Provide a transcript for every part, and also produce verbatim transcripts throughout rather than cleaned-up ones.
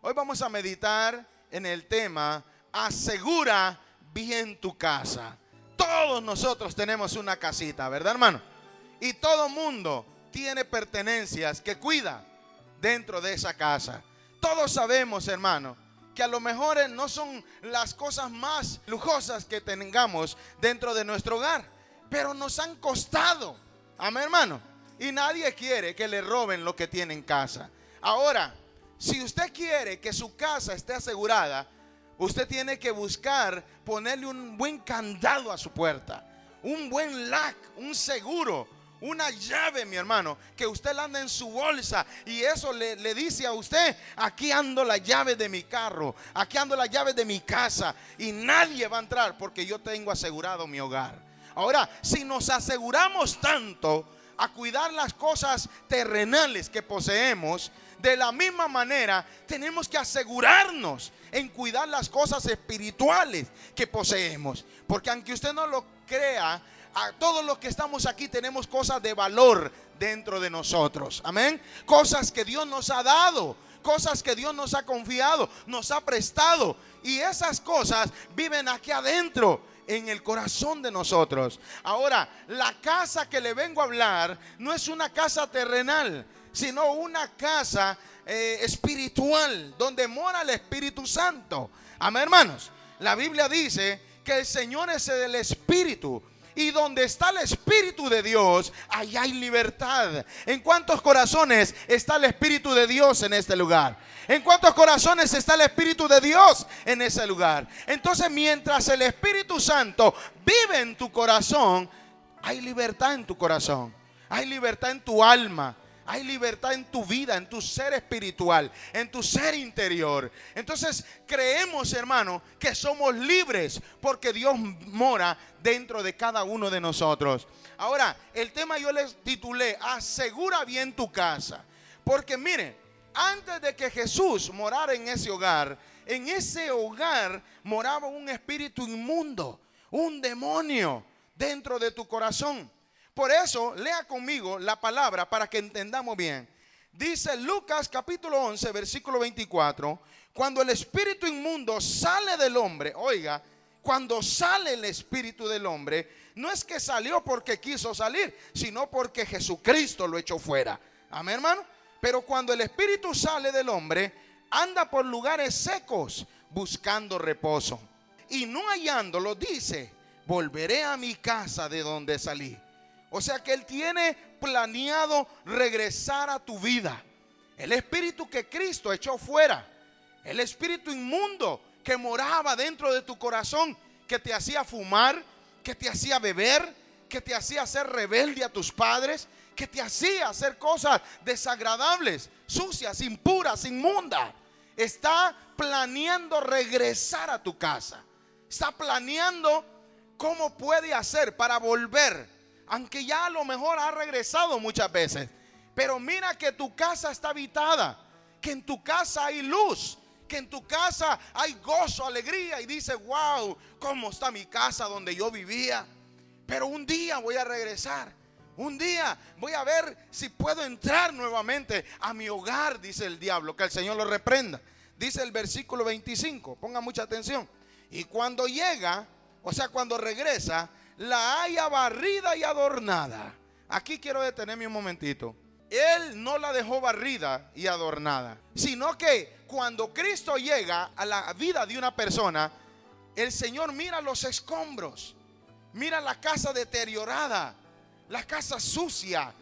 Hoy vamos a meditar en el tema asegura bien tu casa. Todos nosotros tenemos una casita, ¿verdad, hermano? Y todo mundo tiene pertenencias que cuida dentro de esa casa. Todos sabemos, hermano, que a lo mejor no son las cosas más lujosas que tengamos dentro de nuestro hogar, pero nos han costado. Amén, hermano. Y nadie quiere que le roben lo que tiene en casa. Ahora, si usted quiere que su casa esté asegurada, usted tiene que buscar ponerle un buen candado a su puerta, un buen lock, un seguro, una llave, mi hermano, que usted la anda en su bolsa y eso le, le dice a usted: aquí ando la llave de mi carro, aquí ando la llave de mi casa y nadie va a entrar porque yo tengo asegurado mi hogar. Ahora, si nos aseguramos tanto a cuidar las cosas terrenales que poseemos, de la misma manera tenemos que asegurarnos en cuidar las cosas espirituales que poseemos. Porque aunque usted no lo crea, a todos los que estamos aquí tenemos cosas de valor dentro de nosotros. Amén. Cosas que Dios nos ha dado, cosas que Dios nos ha confiado, nos ha prestado. Y esas cosas viven aquí adentro, en el corazón de nosotros. Ahora, la casa que le vengo a hablar no es una casa terrenal, sino una casa eh, espiritual, donde mora el Espíritu Santo. Amén, hermanos. La Biblia dice que el Señor es el Espíritu, y donde está el Espíritu de Dios, allá hay libertad. ¿En cuántos corazones está el Espíritu de Dios en este lugar? ¿En cuántos corazones está el Espíritu de Dios en ese lugar? Entonces, mientras el Espíritu Santo vive en tu corazón, hay libertad en tu corazón, hay libertad en tu alma, hay libertad en tu vida, en tu ser espiritual, en tu ser interior. Entonces creemos, hermano, que somos libres porque Dios mora dentro de cada uno de nosotros. Ahora, el tema yo les titulé: asegura bien tu casa. Porque miren, antes de que Jesús morara en ese hogar, en ese hogar moraba un espíritu inmundo, un demonio dentro de tu corazón. Por eso, lea conmigo la palabra para que entendamos bien. Dice Lucas capítulo once, versículo veinticuatro: cuando el espíritu inmundo sale del hombre, oiga, cuando sale el espíritu del hombre, no es que salió porque quiso salir, sino porque Jesucristo lo echó fuera. Amén, hermano. Pero cuando el espíritu sale del hombre, anda por lugares secos buscando reposo. Y no hallándolo, dice: volveré a mi casa de donde salí. O sea que Él tiene planeado regresar a tu vida. El espíritu que Cristo echó fuera, el espíritu inmundo que moraba dentro de tu corazón, que te hacía fumar, que te hacía beber, que te hacía ser rebelde a tus padres, que te hacía hacer cosas desagradables, sucias, impuras, inmundas, está planeando regresar a tu casa. Está planeando cómo puede hacer para volver. Aunque ya a lo mejor ha regresado muchas veces, pero mira que tu casa está habitada, que en tu casa hay luz, que en tu casa hay gozo, alegría, y dice: wow, cómo está mi casa donde yo vivía. Pero un día voy a regresar, un día voy a ver si puedo entrar nuevamente a mi hogar, dice el diablo. Que el Señor lo reprenda. Dice el versículo veinticinco, ponga mucha atención: y cuando llega, o sea, cuando regresa, la haya barrida y adornada. Aquí quiero detenerme un momentito. Él no la dejó barrida y adornada, sino que cuando Cristo llega a la vida de una persona, el Señor mira los escombros, mira la casa deteriorada, la casa sucia,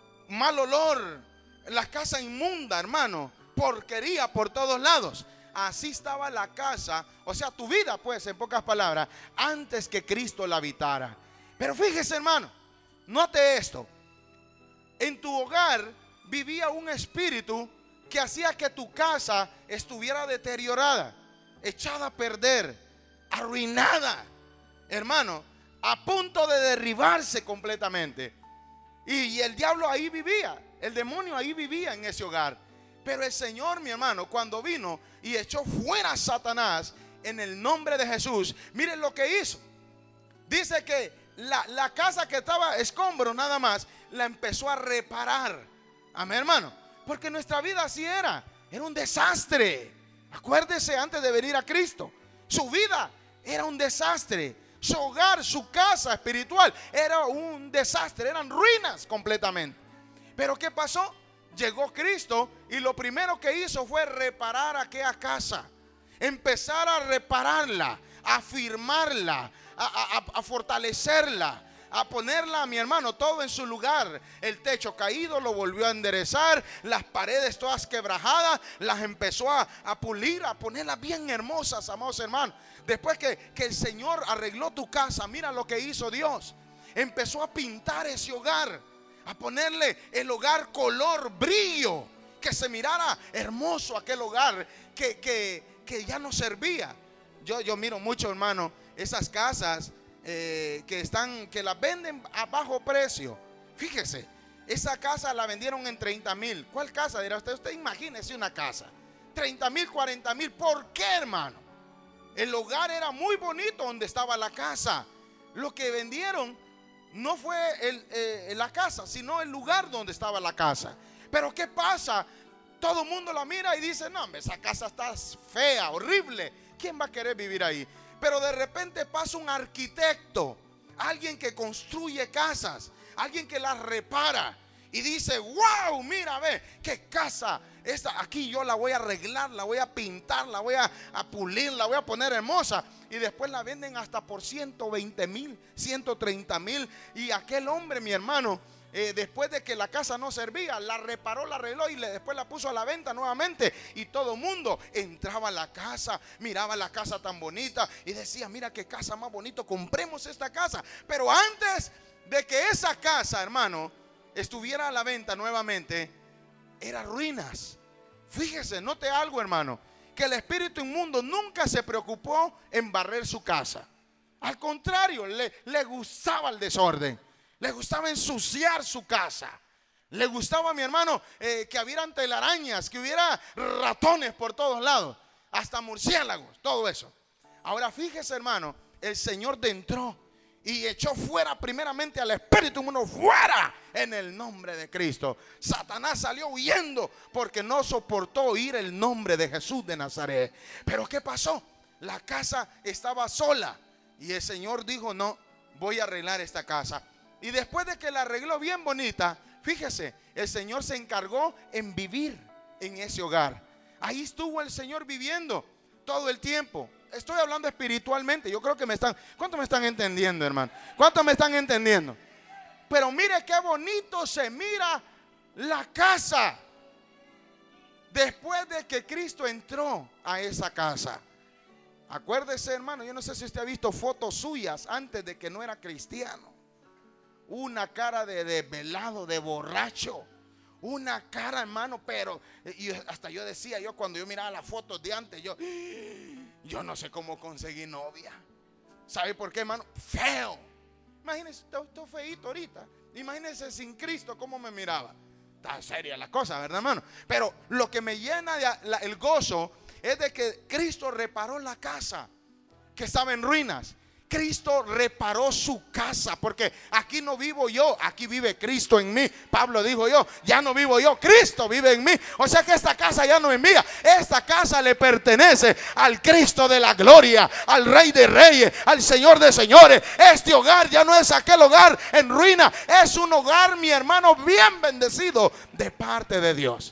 mal olor, la casa inmunda, hermano, porquería por todos lados. Así estaba la casa, o sea, tu vida, pues, en pocas palabras, antes que Cristo la habitara. Pero fíjese, hermano, note esto: en tu hogar vivía un espíritu que hacía que tu casa estuviera deteriorada, echada a perder, arruinada, hermano, a punto de derribarse completamente. Y, y el diablo ahí vivía, el demonio ahí vivía en ese hogar. Pero el Señor, mi hermano, cuando vino y echó fuera a Satanás en el nombre de Jesús, miren lo que hizo. Dice que la, la casa que estaba escombro nada más, la empezó a reparar. Amén, hermano. Porque nuestra vida así era, era un desastre. Acuérdese, antes de venir a Cristo, su vida era un desastre. Su hogar, su casa espiritual era un desastre, eran ruinas completamente. Pero ¿qué pasó? Llegó Cristo y lo primero que hizo fue reparar aquella casa. Empezar a repararla, a afirmarla, a, a, a fortalecerla, a ponerla, mi hermano, todo en su lugar. El techo caído lo volvió a enderezar, las paredes todas quebrajadas las empezó a, a pulir, a ponerlas bien hermosas, amados hermanos. Después que, que el Señor arregló tu casa, mira lo que hizo Dios. Empezó a pintar ese hogar, a ponerle el hogar color, brillo, que se mirara hermoso aquel hogar que, que, que ya no servía. Yo, yo miro mucho, hermano, esas casas eh, que están, que las venden a bajo precio. Fíjese, esa casa la vendieron en treinta mil. ¿Cuál casa dirá usted? Usted imagínese una casa, treinta mil, cuarenta mil. ¿Por qué, hermano? El hogar era muy bonito donde estaba la casa. Lo que vendieron no fue el, eh, la casa, sino el lugar donde estaba la casa. Pero ¿qué pasa? Todo el mundo la mira y dice: no, esa casa está fea, horrible. ¿Quién va a querer vivir ahí? Pero de repente pasa un arquitecto, alguien que construye casas, alguien que las repara y dice: wow, mira, ve, qué casa. Esta, aquí yo la voy a arreglar, la voy a pintar, la voy a, a pulir, la voy a poner hermosa. Y después la venden hasta por ciento veinte mil, ciento treinta mil. Y aquel hombre, mi hermano, eh, después de que la casa no servía, la reparó, la arregló y le, después la puso a la venta nuevamente. Y todo el mundo entraba a la casa, miraba la casa tan bonita y decía: mira qué casa más bonito, compremos esta casa. Pero antes de que esa casa, hermano, estuviera a la venta nuevamente, eran ruinas. Fíjese, note algo, hermano, que el espíritu inmundo nunca se preocupó en barrer su casa. Al contrario, le, le gustaba el desorden, le gustaba ensuciar su casa. Le gustaba, mi hermano, eh, que hubieran telarañas, que hubiera ratones por todos lados, hasta murciélagos, todo eso. Ahora fíjese, hermano, el Señor entró y echó fuera primeramente al espíritu inmundo, fuera, en el nombre de Cristo. Satanás salió huyendo porque no soportó oír el nombre de Jesús de Nazaret. Pero ¿qué pasó? La casa estaba sola y el Señor dijo: no, voy a arreglar esta casa. Y después de que la arregló bien bonita, fíjese, el Señor se encargó en vivir en ese hogar. Ahí estuvo el Señor viviendo todo el tiempo. Estoy hablando espiritualmente. Yo creo que me están, ¿cuántos me están entendiendo, hermano? ¿Cuántos me están entendiendo? Pero mire qué bonito se mira la casa después de que Cristo entró a esa casa. Acuérdese, hermano, yo no sé si usted ha visto fotos suyas antes de que no era cristiano. Una cara de desvelado, de borracho. Una cara, hermano, pero y hasta yo decía, yo cuando yo miraba las fotos de antes, yo Yo no sé cómo conseguí novia. ¿Sabe por qué, hermano? Feo. Imagínese, estoy feíto ahorita. Imagínese sin Cristo cómo me miraba. Está seria la cosa, ¿verdad, hermano? Pero lo que me llena de la, el gozo es de que Cristo reparó la casa que estaba en ruinas. Cristo reparó su casa, porque aquí no vivo yo, aquí vive Cristo en mí. Pablo dijo: yo, ya no vivo yo, Cristo vive en mí. O sea que esta casa ya no es mía, esta casa le pertenece al Cristo de la gloria, al Rey de Reyes, al Señor de Señores. Este hogar ya no es aquel hogar en ruina, es un hogar, mi hermano, bien bendecido de parte de Dios.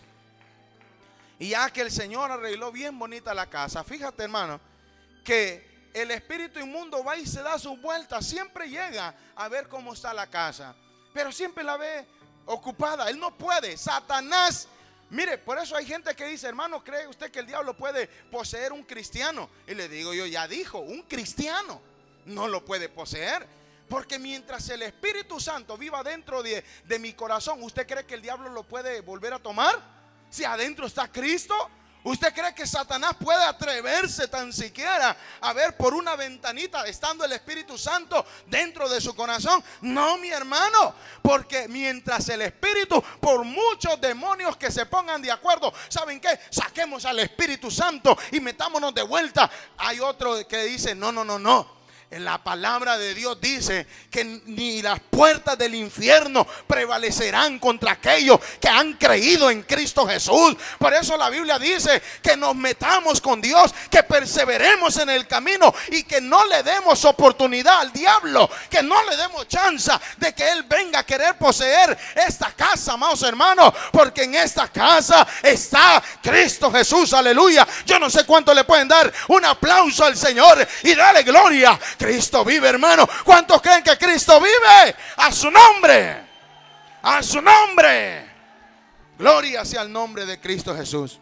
Y ya que el Señor arregló bien bonita la casa, fíjate, hermano, que el espíritu inmundo va y se da su vuelta. Siempre llega a ver cómo está la casa, pero siempre la ve ocupada. Él no puede. Satanás, mire, por eso hay gente que dice: hermano, ¿cree usted que el diablo puede poseer un cristiano? Y le digo yo: ya dijo, un cristiano no lo puede poseer. Porque mientras el Espíritu Santo viva dentro de, de mi corazón, ¿usted cree que el diablo lo puede volver a tomar? Si adentro está Cristo. ¿Usted cree que Satanás puede atreverse tan siquiera a ver por una ventanita estando el Espíritu Santo dentro de su corazón? No, mi hermano, porque mientras el Espíritu, por muchos demonios que se pongan de acuerdo, ¿saben qué? Saquemos al Espíritu Santo y metámonos de vuelta. Hay otro que dice: no, no, no, no. La palabra de Dios dice que ni las puertas del infierno prevalecerán contra aquellos que han creído en Cristo Jesús. Por eso la Biblia dice que nos metamos con Dios, que perseveremos en el camino y que no le demos oportunidad al diablo, que no le demos chance de que él venga a querer poseer esta casa, amados hermanos, porque en esta casa está Cristo Jesús, aleluya. Yo no sé cuánto le pueden dar un aplauso al Señor y darle gloria. Cristo vive, hermano. ¿Cuántos creen que Cristo vive? A su nombre, a su nombre. Gloria sea el nombre de Cristo Jesús.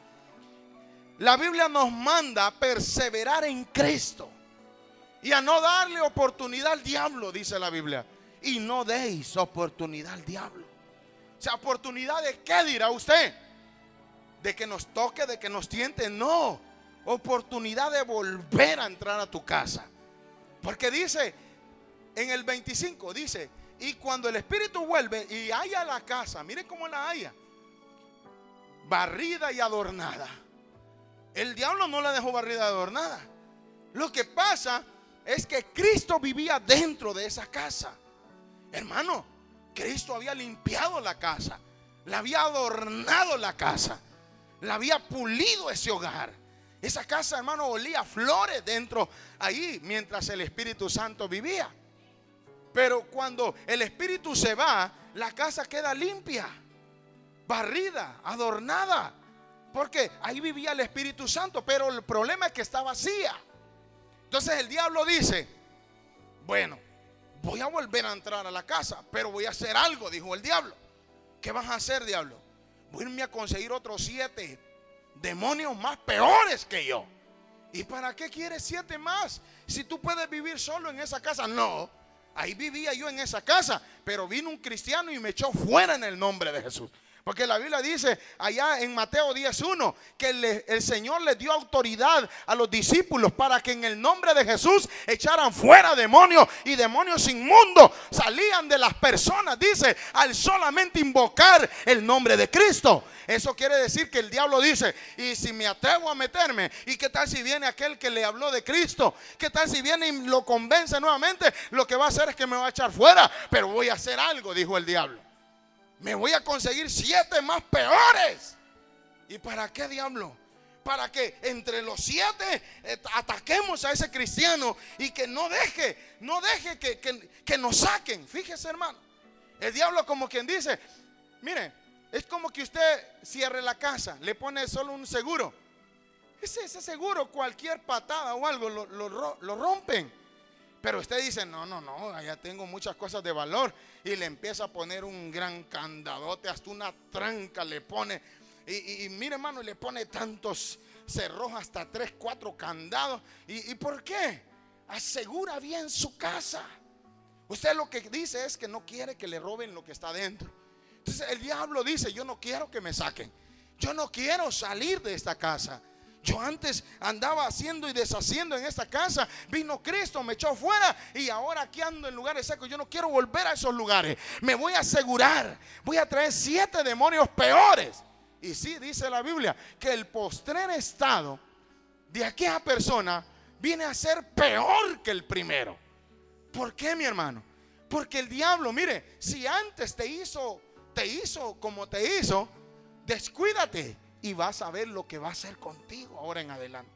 La Biblia nos manda a perseverar en Cristo y a no darle oportunidad al diablo, dice la Biblia. Y no deis oportunidad al diablo. O sea, ¿oportunidad de qué dirá usted? ¿De que nos toque, de que nos tiente? No, oportunidad de volver a entrar a tu casa. Porque dice en el veinticinco, dice, y cuando el Espíritu vuelve y halla la casa, miren cómo la halla, barrida y adornada. El diablo no la dejó barrida y adornada. Lo que pasa es que Cristo vivía dentro de esa casa. Hermano, Cristo había limpiado la casa, la había adornado la casa, la había pulido ese hogar. Esa casa, hermano, olía a flores dentro ahí mientras el Espíritu Santo vivía. Pero cuando el Espíritu se va, la casa queda limpia, barrida, adornada, porque ahí vivía el Espíritu Santo. Pero el problema es que está vacía. Entonces el diablo dice, bueno, voy a volver a entrar a la casa, pero voy a hacer algo, dijo el diablo. ¿Qué vas a hacer, diablo? Voy a irme a conseguir otros siete demonios más peores que yo. ¿Y para qué quieres siete más? Si tú puedes vivir solo en esa casa. No, ahí vivía yo en esa casa, pero vino un cristiano y me echó fuera en el nombre de Jesús. Porque la Biblia dice allá en Mateo diez uno que el, el Señor les dio autoridad a los discípulos para que en el nombre de Jesús echaran fuera demonios, y demonios inmundos salían de las personas, dice, al solamente invocar el nombre de Cristo. Eso quiere decir que el diablo dice, y si me atrevo a meterme, ¿y qué tal si viene aquel que le habló de Cristo? ¿Qué tal si viene y lo convence nuevamente? Lo que va a hacer es que me va a echar fuera. Pero voy a hacer algo, dijo el diablo. Me voy a conseguir siete más peores. ¿Y para qué, diablo? Para que entre los siete eh, ataquemos a ese cristiano y que no deje, no deje que, que, que nos saquen. Fíjese, hermano, el diablo como quien dice, mire, es como que usted cierre la casa, le pone solo un seguro. Ese, ese seguro, cualquier patada o algo lo, lo, lo rompen. Pero usted dice, no, no, no, allá tengo muchas cosas de valor. Y le empieza a poner un gran candadote, hasta una tranca le pone. Y, y, y mire, hermano, le pone tantos cerrojos, hasta tres, cuatro candados. ¿Y, y por qué? Asegura bien su casa. Usted lo que dice es que no quiere que le roben lo que está dentro. Entonces el diablo dice, yo no quiero que me saquen. Yo no quiero salir de esta casa. Yo antes andaba haciendo y deshaciendo en esta casa. Vino Cristo, me echó fuera, y ahora aquí ando en lugares secos. Yo no quiero volver a esos lugares. Me voy a asegurar, voy a traer siete demonios peores. Y sí, dice la Biblia que el postrer estado de aquella persona viene a ser peor que el primero. ¿Por qué, mi hermano? Porque el diablo, mire, si antes te hizo, te hizo como te hizo, descuídate y vas a ver lo que va a hacer contigo ahora en adelante.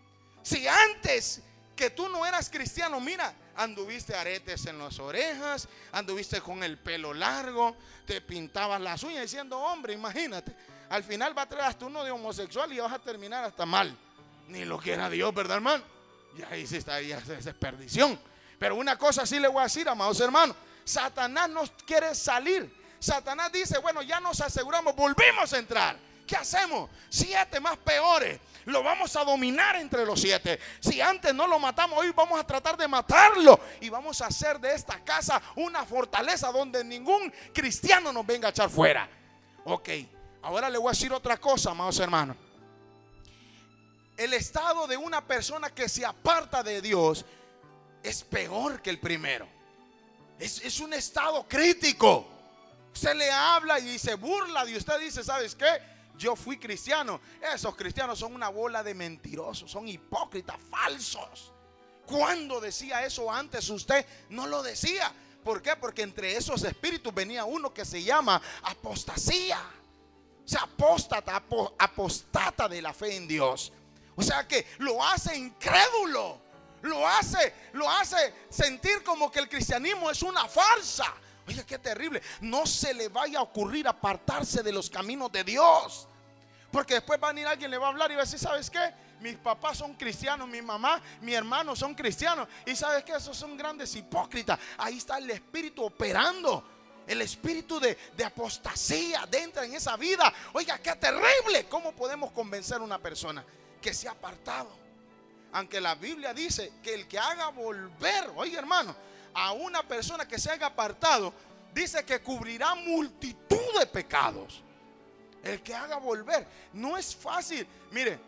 Si antes que tú no eras cristiano, mira, anduviste aretes en las orejas, anduviste con el pelo largo, te pintabas las uñas diciendo hombre, imagínate, al final va a traer hasta uno de homosexual y vas a terminar hasta mal. Ni lo quiera Dios, ¿verdad, hermano? Y ahí sí está, ya es desperdición. Pero una cosa sí le voy a decir, amados hermanos, Satanás no quiere salir. Satanás dice, bueno, ya nos aseguramos, volvimos a entrar. ¿Qué hacemos? Siete más peores. Lo vamos a dominar entre los siete. Si antes no lo matamos, hoy vamos a tratar de matarlo. Y vamos a hacer de esta casa una fortaleza donde ningún cristiano nos venga a echar fuera. Ok, ahora le voy a decir otra cosa, amados hermanos. El estado de una persona que se aparta de Dios es peor que el primero. Es, es un estado crítico. Usted le habla y se burla de usted, dice, ¿sabes qué? Yo fui cristiano. Esos cristianos son una bola de mentirosos, son hipócritas, falsos. ¿Cuándo decía eso antes usted? No lo decía. ¿Por qué? Porque entre esos espíritus venía uno que se llama apostasía. O sea, apóstata, apo, apostata de la fe en Dios. O sea que lo hace incrédulo. Lo hace, lo hace sentir como que el cristianismo es una farsa. Oye, qué terrible. No se le vaya a ocurrir apartarse de los caminos de Dios. Porque después va a venir alguien, le va a hablar y va a decir, ¿sabes qué? Mis papás son cristianos, mi mamá, mi hermano son cristianos. Y ¿sabes qué? Esos son grandes hipócritas. Ahí está el espíritu operando. El espíritu de, de apostasía entra en esa vida. Oiga, qué terrible. ¿Cómo podemos convencer a una persona que se ha apartado? Aunque la Biblia dice que el que haga volver, oiga hermano, a una persona que se haya apartado, dice que cubrirá multitud de pecados. El que haga volver. No es fácil. Mire,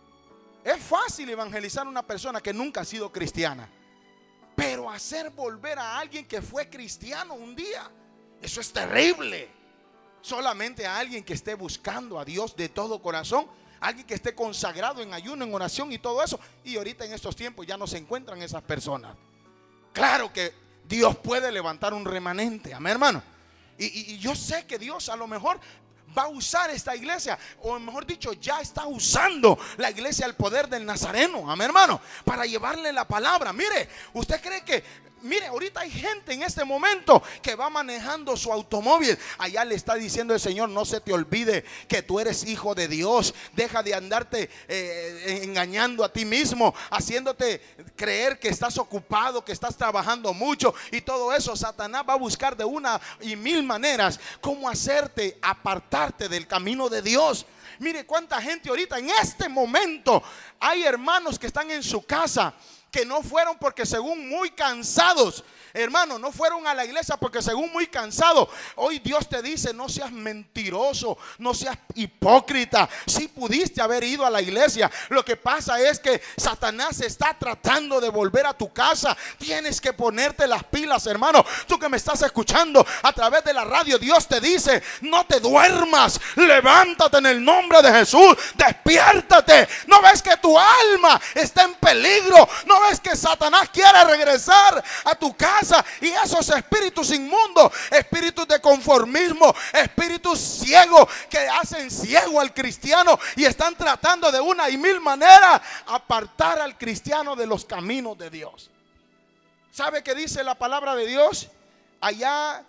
es fácil evangelizar a una persona que nunca ha sido cristiana, pero hacer volver a alguien que fue cristiano un día, eso es terrible. Solamente a alguien que esté buscando a Dios de todo corazón, alguien que esté consagrado en ayuno, en oración y todo eso. Y ahorita en estos tiempos ya no se encuentran esas personas. Claro que Dios puede levantar un remanente, amén hermano. Y, y, y yo sé que Dios a lo mejor va a usar esta iglesia, o mejor dicho, ya está usando la iglesia el poder del Nazareno, amén hermano, para llevarle la palabra. Mire, usted cree que, mire, ahorita hay gente en este momento que va manejando su automóvil, allá le está diciendo el Señor, no se te olvide que tú eres hijo de Dios, deja de andarte eh, engañando a ti mismo, haciéndote creer que estás ocupado, que estás trabajando mucho y todo eso. Satanás va a buscar de una y mil maneras cómo hacerte apartarte del camino de Dios. Mire cuánta gente ahorita en este momento, hay hermanos que están en su casa, que no fueron porque según muy cansados, hermano, no fueron a la iglesia porque según muy cansados. Hoy Dios te dice, no seas mentiroso, no seas hipócrita. Si pudiste haber ido a la iglesia, lo que pasa es que Satanás está tratando de volver a tu casa. Tienes que ponerte las pilas, hermano. Tú que me estás escuchando a través de la radio, Dios te dice, no te duermas, levántate en el nombre de Jesús, despiértate. ¿No ves que tu alma está en peligro? ¿No ves que Satanás quiere regresar a tu casa? Y esos espíritus inmundos, espíritus de conformismo, espíritus ciegos que hacen ciego al cristiano y están tratando de una y mil maneras apartar al cristiano de los caminos de Dios. ¿Sabe qué dice la palabra de Dios? Allá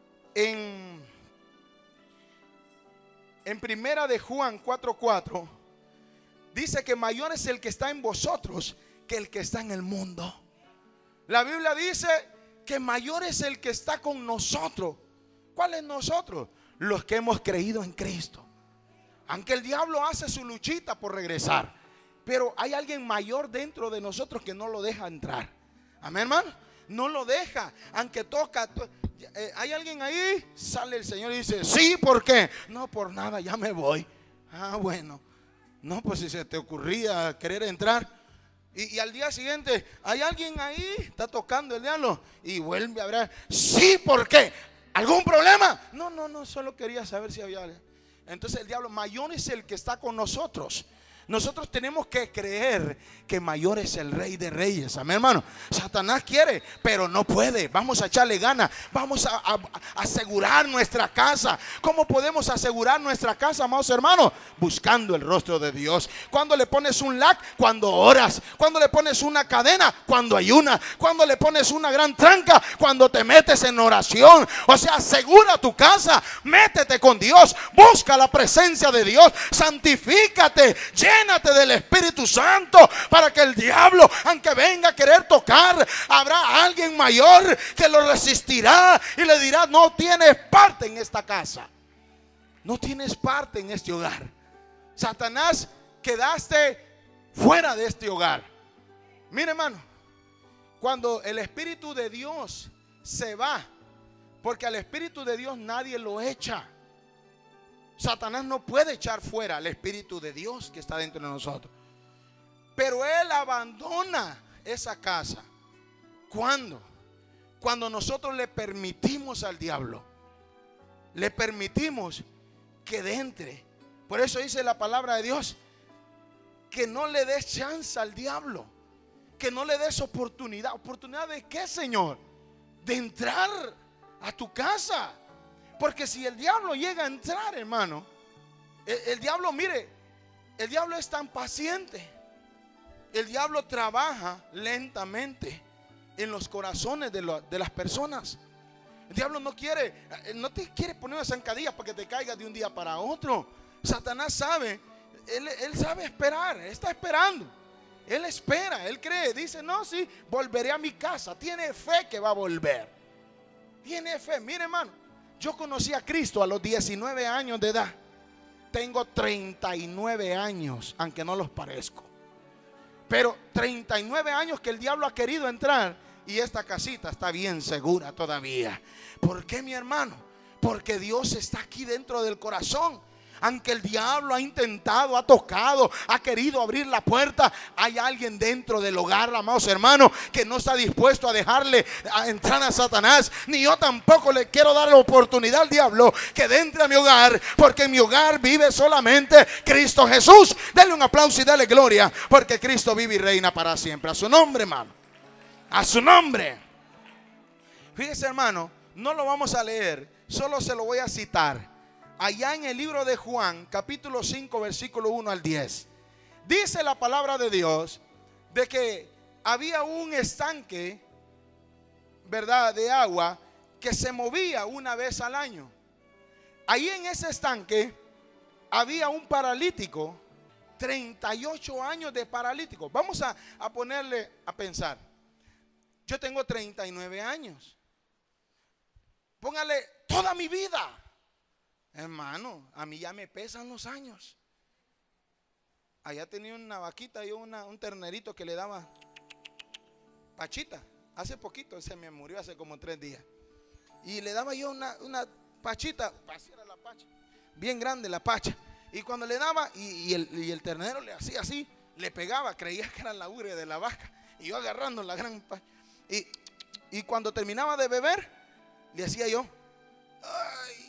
en, en primera de Juan cuatro cuatro dice que mayor es el que está en vosotros que el que está en el mundo. La Biblia dice que mayor es el que está con nosotros. ¿Cuál es nosotros? Los que hemos creído en Cristo. Aunque el diablo hace su luchita por regresar, pero hay alguien mayor dentro de nosotros que no lo deja entrar. Amén hermano, no lo deja. Aunque toca, eh, hay alguien ahí, sale el Señor y dice, sí, ¿por qué? No, por nada, ya me voy. Ah, bueno. No, pues si se te ocurría querer entrar. Y, y al día siguiente hay alguien ahí, está tocando el diablo y vuelve a hablar. Sí, ¿por qué? ¿Algún problema? No, no, no, solo quería saber si había. Entonces el diablo, mayor es el que está con nosotros. Nosotros tenemos que creer que mayor es el Rey de Reyes. Amén hermano. Satanás quiere, pero no puede. Vamos a echarle ganas. Vamos a, a, a asegurar nuestra casa. ¿Cómo podemos asegurar nuestra casa, amados hermanos? Buscando el rostro de Dios. Cuando le pones un lac, cuando oras. Cuando le pones una cadena, cuando ayunas. Cuando le pones una gran tranca, cuando te metes en oración. O sea, asegura tu casa. Métete con Dios. Busca la presencia de Dios. Santifícate. Llénate del Espíritu Santo para que el diablo, aunque venga a querer tocar, habrá alguien mayor que lo resistirá y le dirá, no tienes parte en esta casa, no tienes parte en este hogar. Satanás, quedaste fuera de este hogar. Mire hermano, cuando el Espíritu de Dios se va, porque al Espíritu de Dios nadie lo echa. Satanás no puede echar fuera al Espíritu de Dios que está dentro de nosotros. Pero él abandona esa casa. ¿Cuándo? Cuando nosotros le permitimos al diablo, le permitimos que entre. Por eso dice la palabra de Dios, que no le des chance al diablo. que no le des oportunidad. ¿Oportunidad de qué, Señor? De entrar a tu casa. Porque si el diablo llega a entrar, hermano, el, el diablo, mire, el diablo es tan paciente. El diablo trabaja lentamente en los corazones de, lo, de las personas. El diablo no quiere, no te quiere poner una zancadilla para que te caigas de un día para otro. Satanás sabe, él, él sabe esperar, él está esperando. Él espera, él cree, dice, no, sí, volveré a mi casa. Tiene fe que va a volver. Tiene fe. Mire, hermano, yo conocí a Cristo a los diecinueve años de edad. Tengo treinta y nueve años, aunque no los parezco. Pero treinta y nueve años que el diablo ha querido entrar, y esta casita está bien segura todavía. ¿Por qué, mi hermano? Porque Dios está aquí dentro del corazón. Aunque el diablo ha intentado, ha tocado, ha querido abrir la puerta, hay alguien dentro del hogar, amados hermanos, que no está dispuesto a dejarle a entrar a Satanás. Ni yo tampoco le quiero dar la oportunidad al diablo que entre a mi hogar, porque en mi hogar vive solamente Cristo Jesús. Denle un aplauso y dale gloria, porque Cristo vive y reina para siempre. A su nombre, hermano, a su nombre. Fíjese, hermano, no lo vamos a leer, solo se lo voy a citar. Allá en el libro de Juan, capítulo cinco, versículo uno al diez, dice la palabra de Dios de que había un estanque, ¿verdad?, de agua que se movía una vez al año. Ahí en ese estanque había un paralítico, treinta y ocho años de paralítico. Vamos a, a ponerle a pensar. Yo tengo treinta y nueve años. Póngale toda mi vida. Hermano, a mí ya me pesan los años. Allá tenía una vaquita y una, un ternerito que le daba pachita. Hace poquito, se me murió hace como tres días. Y le daba yo una, una pachita, así era la pacha, bien grande la pacha. Y cuando le daba, y, y, el, y el ternero le hacía así, le pegaba, creía que era la ubre de la vaca. Y yo agarrando la gran pacha. Y, y cuando terminaba de beber, le hacía yo, ay,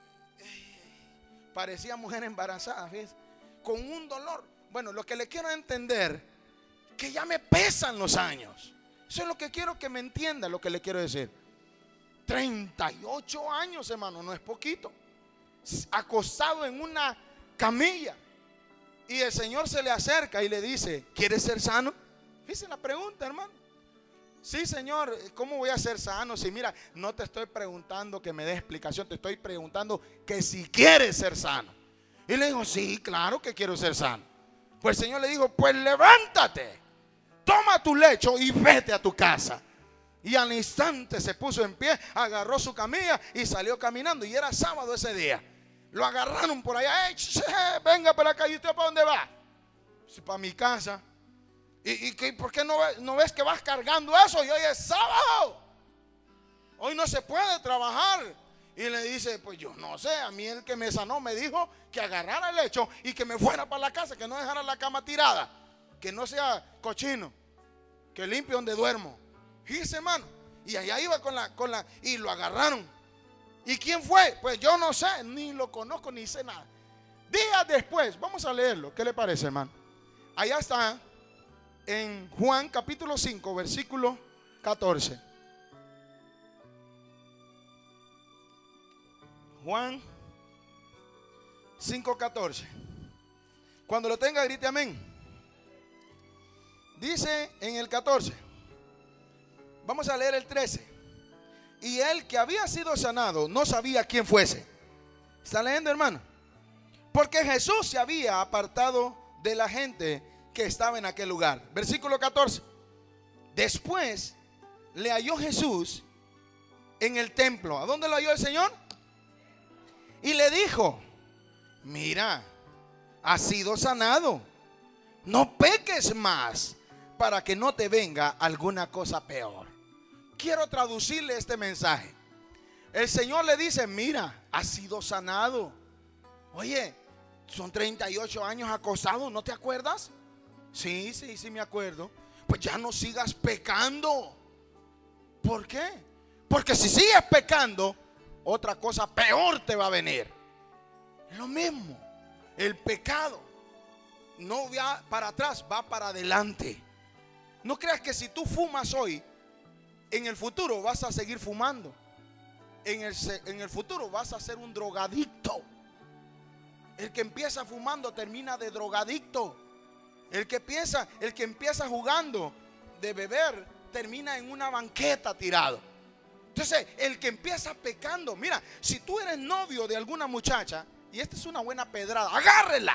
parecía mujer embarazada, ¿ves? Con un dolor. Bueno, lo que le quiero entender, que ya me pesan los años. Eso es lo que quiero que me entienda, lo que le quiero decir. treinta y ocho años, hermano, no es poquito. Acostado en una camilla. Y el Señor se le acerca y le dice, ¿quieres ser sano? Fíjense la pregunta, hermano. Sí, Señor, ¿cómo voy a ser sano? Si mira, no te estoy preguntando que me des explicación, te estoy preguntando que si quieres ser sano. Y le dijo, sí, claro que quiero ser sano. Pues el Señor le dijo, pues levántate, toma tu lecho y vete a tu casa. Y al instante se puso en pie, agarró su camilla y salió caminando. Y era sábado ese día. Lo agarraron por allá, hey, venga para acá. ¿Y usted para dónde va? Sí, para mi casa. ¿Y, y que, por qué no, no ves que vas cargando eso? Y hoy es sábado. Hoy no se puede trabajar. Y le dice, pues yo no sé, a mí el que me sanó me dijo que agarrara el lecho y que me fuera para la casa, que no dejara la cama tirada, que no sea cochino, que limpie donde duermo. Fíjese, hermano. Y allá iba con la, con la, y lo agarraron. ¿Y quién fue? Pues yo no sé, ni lo conozco, ni sé nada. Días después, vamos a leerlo. ¿Qué le parece, hermano? Allá está. En Juan capítulo cinco, versículo catorce. Juan cinco, catorce. Cuando lo tenga, grite amén. Dice en el catorce. Vamos a leer el trece. Y él que había sido sanado no sabía quién fuese. ¿Está leyendo, hermano? Porque Jesús se había apartado de la gente que estaba en aquel lugar. Versículo catorce. Después le halló Jesús en el templo. ¿A dónde lo halló el Señor? Y le dijo, mira, has sido sanado, no peques más para que no te venga alguna cosa peor. Quiero traducirle este mensaje. El Señor le dice, mira, has sido sanado. Oye, son treinta y ocho años acostado, ¿no te acuerdas? Sí, sí, sí me acuerdo. Pues ya no sigas pecando. ¿Por qué? Porque si sigues pecando, otra cosa peor te va a venir. Es lo mismo. El pecado no va para atrás, va para adelante. No creas que si tú fumas hoy, en el futuro vas a seguir fumando. En el, en el futuro vas a ser un drogadicto. El que empieza fumando termina de drogadicto. El que piensa, el que empieza jugando de beber termina en una banqueta tirado. Entonces, el que empieza pecando, mira, si tú eres novio de alguna muchacha, y esta es una buena pedrada, agárrela.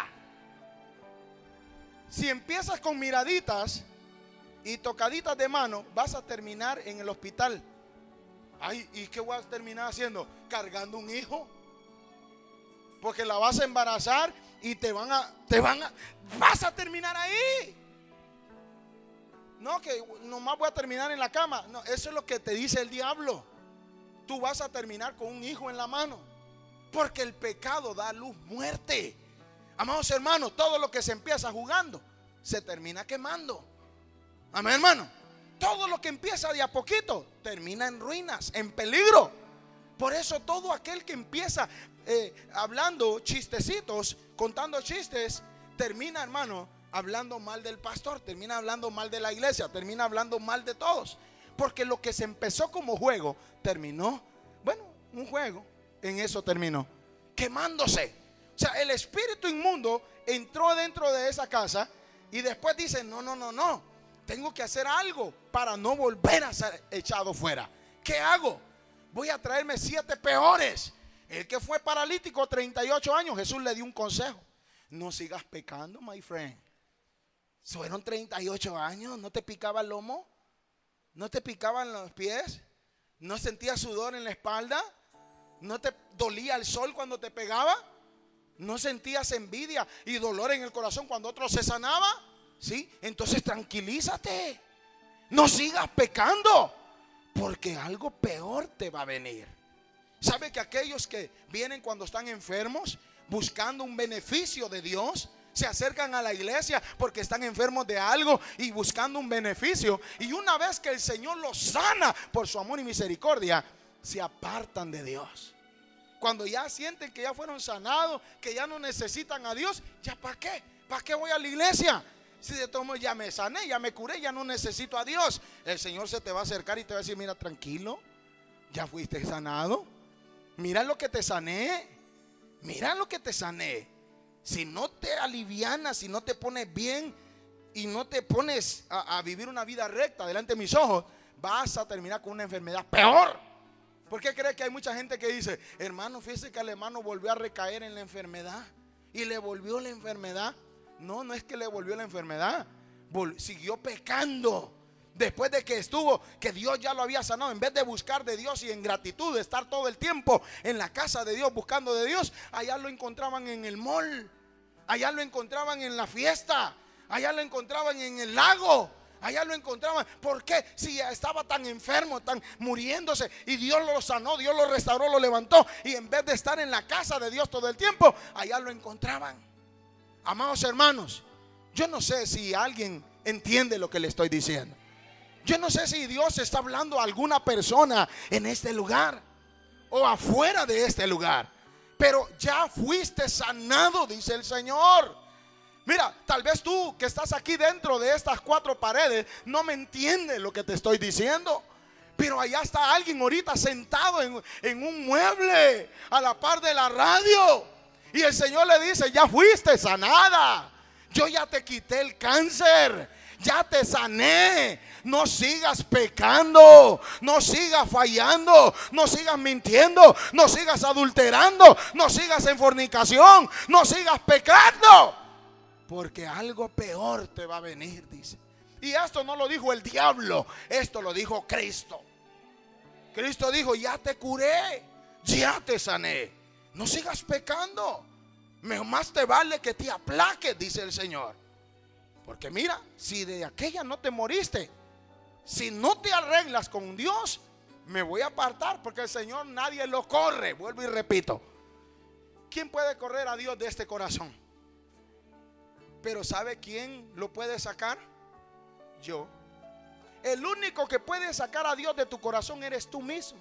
Si empiezas con miraditas y tocaditas de mano, vas a terminar en el hospital. Ay, ¿y qué voy a terminar haciendo? Cargando un hijo. Porque la vas a embarazar y te van a, te van a, vas a terminar ahí. No, que nomás voy a terminar en la cama. No, eso es lo que te dice el diablo. Tú vas a terminar con un hijo en la mano. Porque el pecado da luz, muerte. Amados hermanos, todo lo que se empieza jugando se termina quemando. Amén, hermano. Todo lo que empieza de a poquito termina en ruinas, en peligro. Por eso todo aquel que empieza eh, hablando chistecitos, contando chistes, termina, hermano, hablando mal del pastor, termina hablando mal de la iglesia, termina hablando mal de todos. Porque lo que se empezó como juego terminó, bueno, un juego, en eso terminó, quemándose. O sea, el espíritu inmundo entró dentro de esa casa y después dice, no, no, no, no, tengo que hacer algo para no volver a ser echado fuera. ¿Qué hago? Voy a traerme siete peores. El que fue paralítico treinta y ocho años, Jesús le dio un consejo. No sigas pecando, my friend. Fueron treinta y ocho años, ¿no te picaba el lomo? ¿No te picaban los pies? ¿No sentías sudor en la espalda? ¿No te dolía el sol cuando te pegaba? ¿No sentías envidia y dolor en el corazón cuando otro se sanaba? ¿Sí? Entonces tranquilízate. No sigas pecando, porque algo peor te va a venir. ¿Sabe que aquellos que vienen cuando están enfermos buscando un beneficio de Dios, se acercan a la iglesia porque están enfermos de algo y buscando un beneficio, y una vez que el Señor los sana por su amor y misericordia, se apartan de Dios? Cuando ya sienten que ya fueron sanados, que ya no necesitan a Dios, ¿ya para qué? ¿Para qué voy a la iglesia? Si de todo modo ya me sané, ya me curé, ya no necesito a Dios. El Señor se te va a acercar y te va a decir, mira, tranquilo, ya fuiste sanado. Mira lo que te sané. Mira lo que te sané. Si no te alivianas, si no te pones bien y no te pones a, a vivir una vida recta delante de mis ojos, vas a terminar con una enfermedad peor. ¿Por qué crees que hay mucha gente que dice, hermano, fíjese que el hermano volvió a recaer en la enfermedad y le volvió la enfermedad? No, no es que le volvió la enfermedad, Vol- siguió pecando. Después de que estuvo, que Dios ya lo había sanado, en vez de buscar de Dios y en gratitud, de estar todo el tiempo en la casa de Dios buscando de Dios, allá lo encontraban en el mall, allá lo encontraban en la fiesta, allá lo encontraban en el lago, allá lo encontraban. ¿Por qué? Si estaba tan enfermo, tan muriéndose, y Dios lo sanó, Dios lo restauró, lo levantó, y en vez de estar en la casa de Dios todo el tiempo, allá lo encontraban. Amados hermanos, yo no sé si alguien entiende lo que le estoy diciendo. Yo no sé si Dios está hablando a alguna persona en este lugar o afuera de este lugar, pero ya fuiste sanado, dice el Señor. Mira, tal vez tú que estás aquí dentro de estas cuatro paredes no me entiendes lo que te estoy diciendo, pero allá está alguien ahorita sentado en, en un mueble a la par de la radio. Y el Señor le dice, ya fuiste sanada. Yo ya te quité el cáncer. Ya te sané. No sigas pecando. No sigas fallando. No sigas mintiendo. No sigas adulterando. No sigas en fornicación. No sigas pecando. Porque algo peor te va a venir, dice. Y esto no lo dijo el diablo. Esto lo dijo Cristo. Cristo dijo, ya te curé. Ya te sané. No sigas pecando. Más te vale que te aplaques, dice el Señor. Porque mira, si de aquella no te moriste, si no te arreglas con Dios, me voy a apartar, porque el Señor nadie lo corre. Vuelvo y repito, ¿quién puede correr a Dios de este corazón? Pero ¿sabe quién lo puede sacar? Yo. El único que puede sacar a Dios de tu corazón eres tú mismo.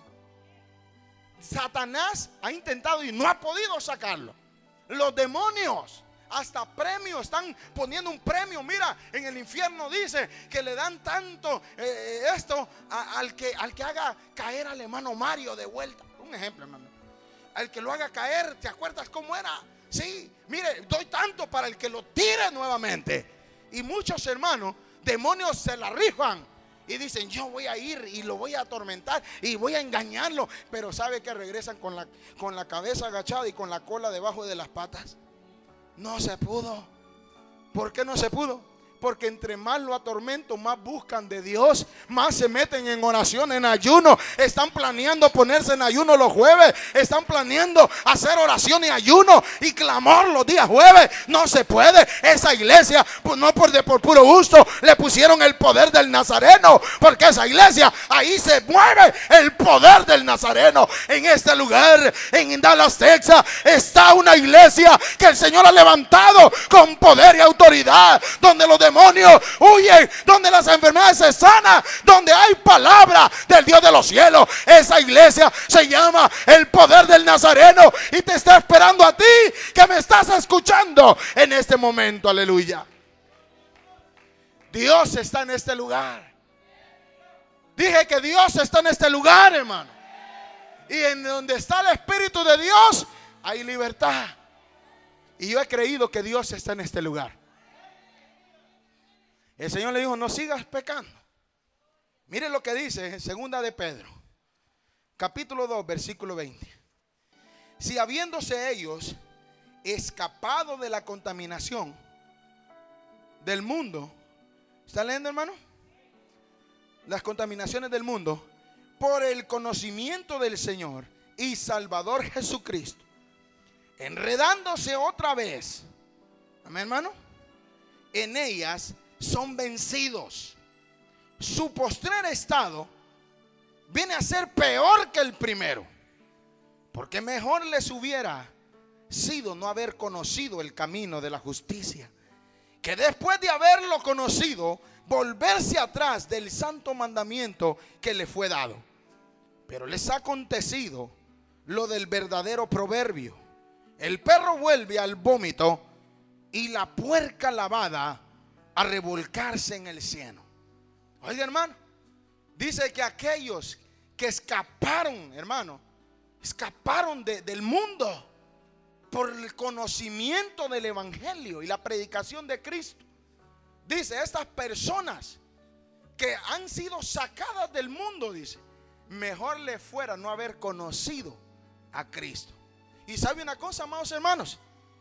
Satanás ha intentado y no ha podido sacarlo. Los demonios Hasta premio, están poniendo un premio. Mira, en el infierno dice que le dan tanto eh, esto a, al, que, al que haga caer al hermano Mario de vuelta. Un ejemplo, hermano. Al que lo haga caer, ¿te acuerdas cómo era? Sí, mire, doy tanto para el que lo tire nuevamente. Y muchos hermanos, demonios se la rifan y dicen: yo voy a ir y lo voy a atormentar y voy a engañarlo. Pero sabe que regresan con la, con la cabeza agachada y con la cola debajo de las patas. No se pudo. ¿Por qué no se pudo? Porque entre más lo atormento, más buscan de Dios, más se meten en oración, en ayuno. Están planeando ponerse en ayuno los jueves. Están planeando hacer oración y ayuno y clamor los días jueves. No se puede. Esa iglesia, pues no por, de, por puro gusto, le pusieron el poder del Nazareno. Porque esa iglesia, ahí se mueve el poder del Nazareno. En este lugar, en Dallas, Texas, está una iglesia que el Señor ha levantado con poder y autoridad, donde los demonios huyen, donde las enfermedades se sanan, donde hay palabra del Dios de los cielos. Esa iglesia se llama el poder del Nazareno y te está esperando a ti, que me estás escuchando en este momento. Aleluya. Dios está en este lugar. Dije que Dios está en este lugar, hermano. Y en donde está el Espíritu de Dios hay libertad. Y yo he creído que Dios está en este lugar. El Señor le dijo: no sigas pecando. Mire lo que dice en segunda de Pedro, capítulo dos, versículo veinte. Si habiéndose ellos escapado de la contaminación del mundo, ¿está leyendo, hermano? Las contaminaciones del mundo, por el conocimiento del Señor y Salvador Jesucristo, enredándose otra vez, amén, hermano, en ellas son vencidos. Su postrer estado viene a ser peor que el primero, porque mejor les hubiera sido no haber conocido el camino de la justicia, que después de haberlo conocido, volverse atrás del santo mandamiento que le fue dado. Pero les ha acontecido lo del verdadero proverbio: el perro vuelve al vómito y la puerca lavada a revolcarse en el cieno. Oiga, hermano, dice que aquellos que escaparon, hermano, escaparon de, del mundo por el conocimiento del evangelio y la predicación de Cristo. Dice, estas personas que han sido sacadas del mundo, dice, mejor le fuera no haber conocido a Cristo. Y sabe una cosa, amados hermanos,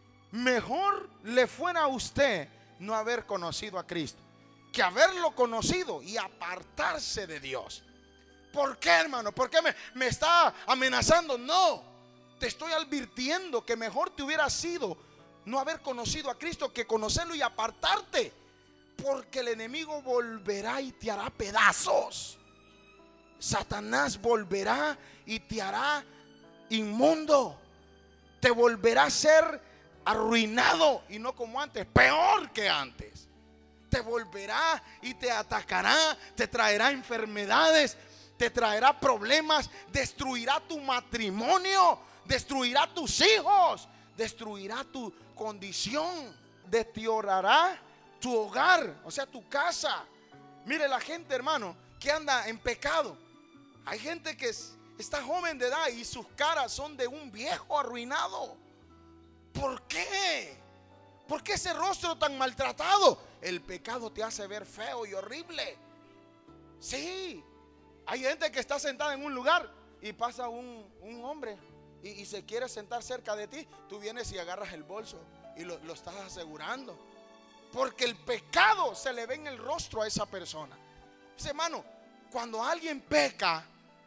mejor le fuera a usted no haber conocido a Cristo que haberlo conocido y apartarse de Dios. ¿Por qué, hermano? ¿Por qué me, me está amenazando? No, te estoy advirtiendo que mejor te hubiera sido no haber conocido a Cristo que conocerlo y apartarte, porque el enemigo volverá y te hará pedazos. Satanás volverá y te hará inmundo, te volverá a ser arruinado, y no como antes, peor que antes. Te volverá y te atacará, te traerá enfermedades, te traerá problemas, destruirá tu matrimonio, destruirá tus hijos, destruirá tu condición, deteriorará tu hogar, o sea, tu casa. Mire la gente, hermano, que anda en pecado. Hay gente que es, está joven de edad y sus caras son de un viejo arruinado. ¿Por qué? ¿Por qué ese rostro tan maltratado? El pecado te hace ver feo y horrible. Sí, hay gente que está sentada en un lugar y pasa un, un hombre y, y se quiere sentar cerca de ti. Tú vienes y agarras el bolso y lo, lo estás asegurando, porque el pecado se le ve en el rostro a esa persona. Dice, hermano, cuando alguien peca,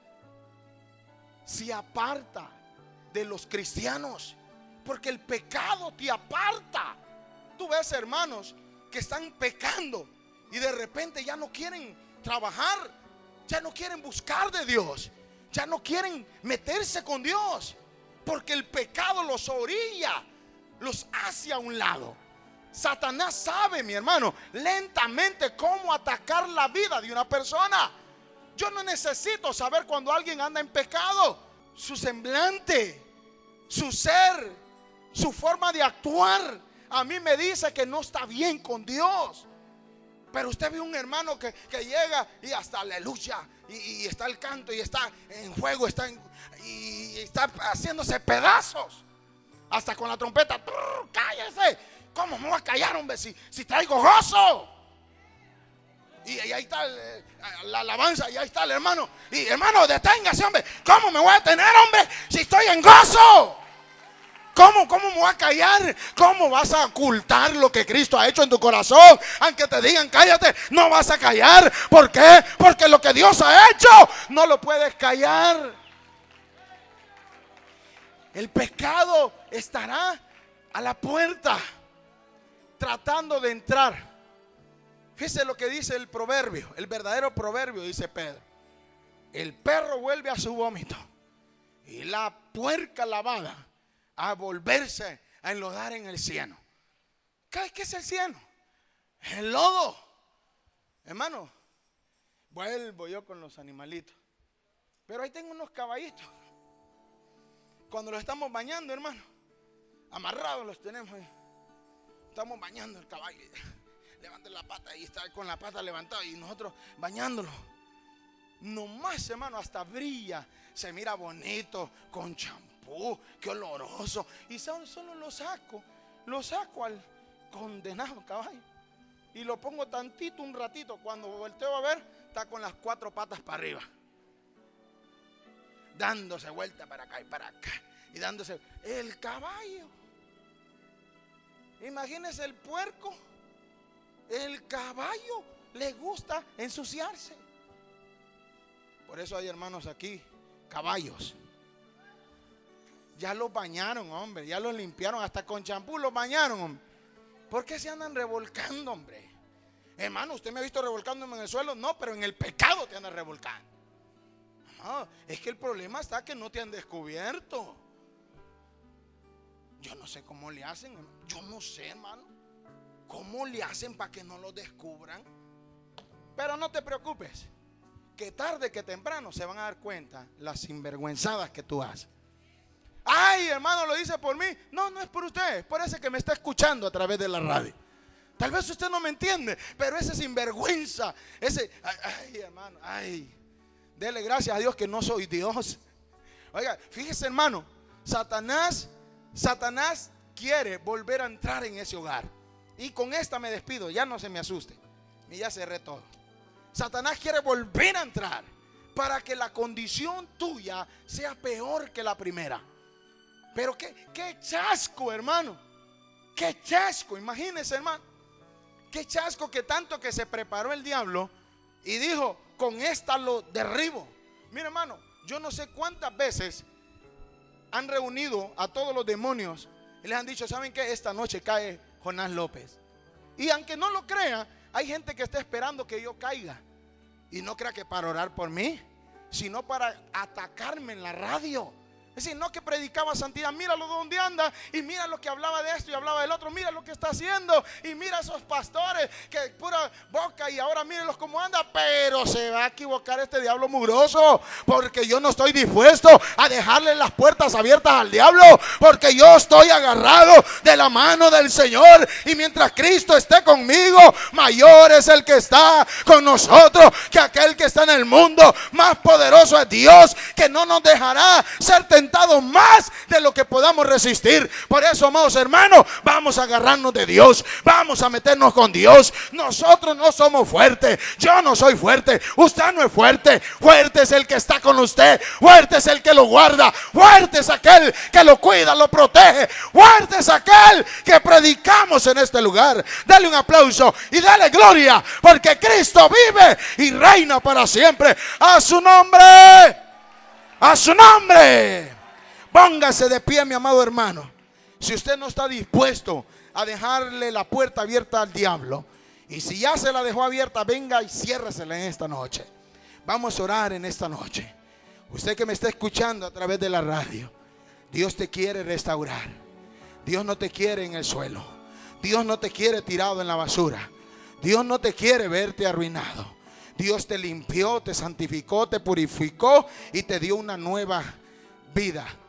se aparta de los cristianos, porque el pecado te aparta. Tú ves hermanos que están pecando y de repente ya no quieren trabajar, ya no quieren buscar de Dios, ya no quieren meterse con Dios, porque el pecado los orilla, los hace a un lado. Satanás sabe, mi hermano, lentamente cómo atacar la vida de una persona. Yo no necesito saber cuando alguien anda en pecado. Su semblante, su ser, su forma de actuar a mí me dice que no está bien con Dios. Pero usted ve un hermano que, que llega y hasta aleluya, y, y está el canto y está en juego, está en, y está haciéndose pedazos, hasta con la trompeta. Cállese, ¿cómo me voy a callar, hombre, si, si traigo gozo? Y, y ahí está el, la alabanza, y ahí está el hermano, y hermano, deténgase, hombre, ¿cómo me voy a detener, hombre, si estoy en gozo? ¿Cómo, ¿Cómo me voy a callar? ¿Cómo vas a ocultar lo que Cristo ha hecho en tu corazón? Aunque te digan cállate, no vas a callar. ¿Por qué? Porque lo que Dios ha hecho no lo puedes callar. El pecado estará a la puerta tratando de entrar. Fíjese lo que dice el proverbio, el verdadero proverbio, dice Pedro. El perro vuelve a su vómito y la puerca lavada a volverse a enlodar en el cieno. ¿Qué, qué es el cieno? El lodo. Hermano, vuelvo yo con los animalitos, pero ahí tengo unos caballitos. Cuando los estamos bañando, hermano, amarrados los tenemos ahí. Estamos bañando el caballo, levanta la pata y está con la pata levantada y nosotros bañándolo. Nomás, hermano, hasta brilla, se mira bonito con champú. Oh, qué oloroso. Y solo lo saco, lo saco al condenado caballo y lo pongo tantito, un ratito. Cuando volteo a ver, está con las cuatro patas para arriba, dándose vuelta para acá y para acá, y dándose el caballo. Imagínese el puerco. El caballo le gusta ensuciarse. Por eso hay hermanos aquí, caballos. Ya los bañaron, hombre. Ya los limpiaron hasta con champú, los bañaron, hombre. ¿Por qué se andan revolcando, hombre? Hermano, ¿usted me ha visto revolcándome en el suelo? No, pero en el pecado te andas revolcando. No, es que el problema está que no te han descubierto. Yo no sé cómo le hacen. Yo no sé, hermano, cómo le hacen para que no lo descubran. Pero no te preocupes, que tarde que temprano se van a dar cuenta las sinvergüenzadas que tú haces. Ay, hermano, lo dice por mí. No, no es por usted, es por ese que me está escuchando a través de la radio. Tal vez usted no me entiende, pero ese sinvergüenza, ese, ay, ay, hermano, ay, dele gracias a Dios que no soy Dios. Oiga, fíjese, hermano, Satanás, Satanás quiere volver a entrar en ese hogar. Y con esta me despido, ya no se me asuste, y ya cerré todo. Satanás quiere volver a entrar para que la condición tuya sea peor que la primera. Pero qué, qué chasco, hermano. Qué chasco, imagínese, hermano. Qué chasco que tanto que se preparó el diablo y dijo, con esta lo derribo. Mira, hermano, yo no sé cuántas veces han reunido a todos los demonios y les han dicho, ¿saben qué? Esta noche cae Jonás López. Y aunque no lo crea, hay gente que está esperando que yo caiga. Y no crea que para orar por mí, sino para atacarme en la radio. Es decir, no que predicaba santidad, míralo donde anda, y mira lo que hablaba de esto y hablaba del otro, mira lo que está haciendo, y mira esos pastores que pura boca, y ahora mírenlos cómo anda. Pero se va a equivocar este diablo mugroso, porque yo no estoy dispuesto a dejarle las puertas abiertas al diablo, porque yo estoy agarrado de la mano del Señor, y mientras Cristo esté conmigo, mayor es el que está con nosotros que aquel que está en el mundo. Más poderoso es Dios, que no nos dejará ser tentados más de lo que podamos resistir. Por eso, amados hermanos, vamos a agarrarnos de Dios, vamos a meternos con Dios. Nosotros no somos fuertes, yo no soy fuerte, usted no es fuerte. Fuerte es el que está con usted, fuerte es el que lo guarda, fuerte es aquel que lo cuida, lo protege, fuerte es aquel que predicamos en este lugar. Dale un aplauso y dale gloria, porque Cristo vive y reina para siempre. A su nombre, a su nombre. Póngase de pie, mi amado hermano. Si usted no está dispuesto a dejarle la puerta abierta al diablo, y si ya se la dejó abierta, venga y ciérresela en esta noche. Vamos a orar en esta noche. Usted que me está escuchando a través de la radio, Dios te quiere restaurar. Dios no te quiere en el suelo. Dios no te quiere tirado en la basura. Dios no te quiere verte arruinado. Dios te limpió, te santificó, te purificó y te dio una nueva vida.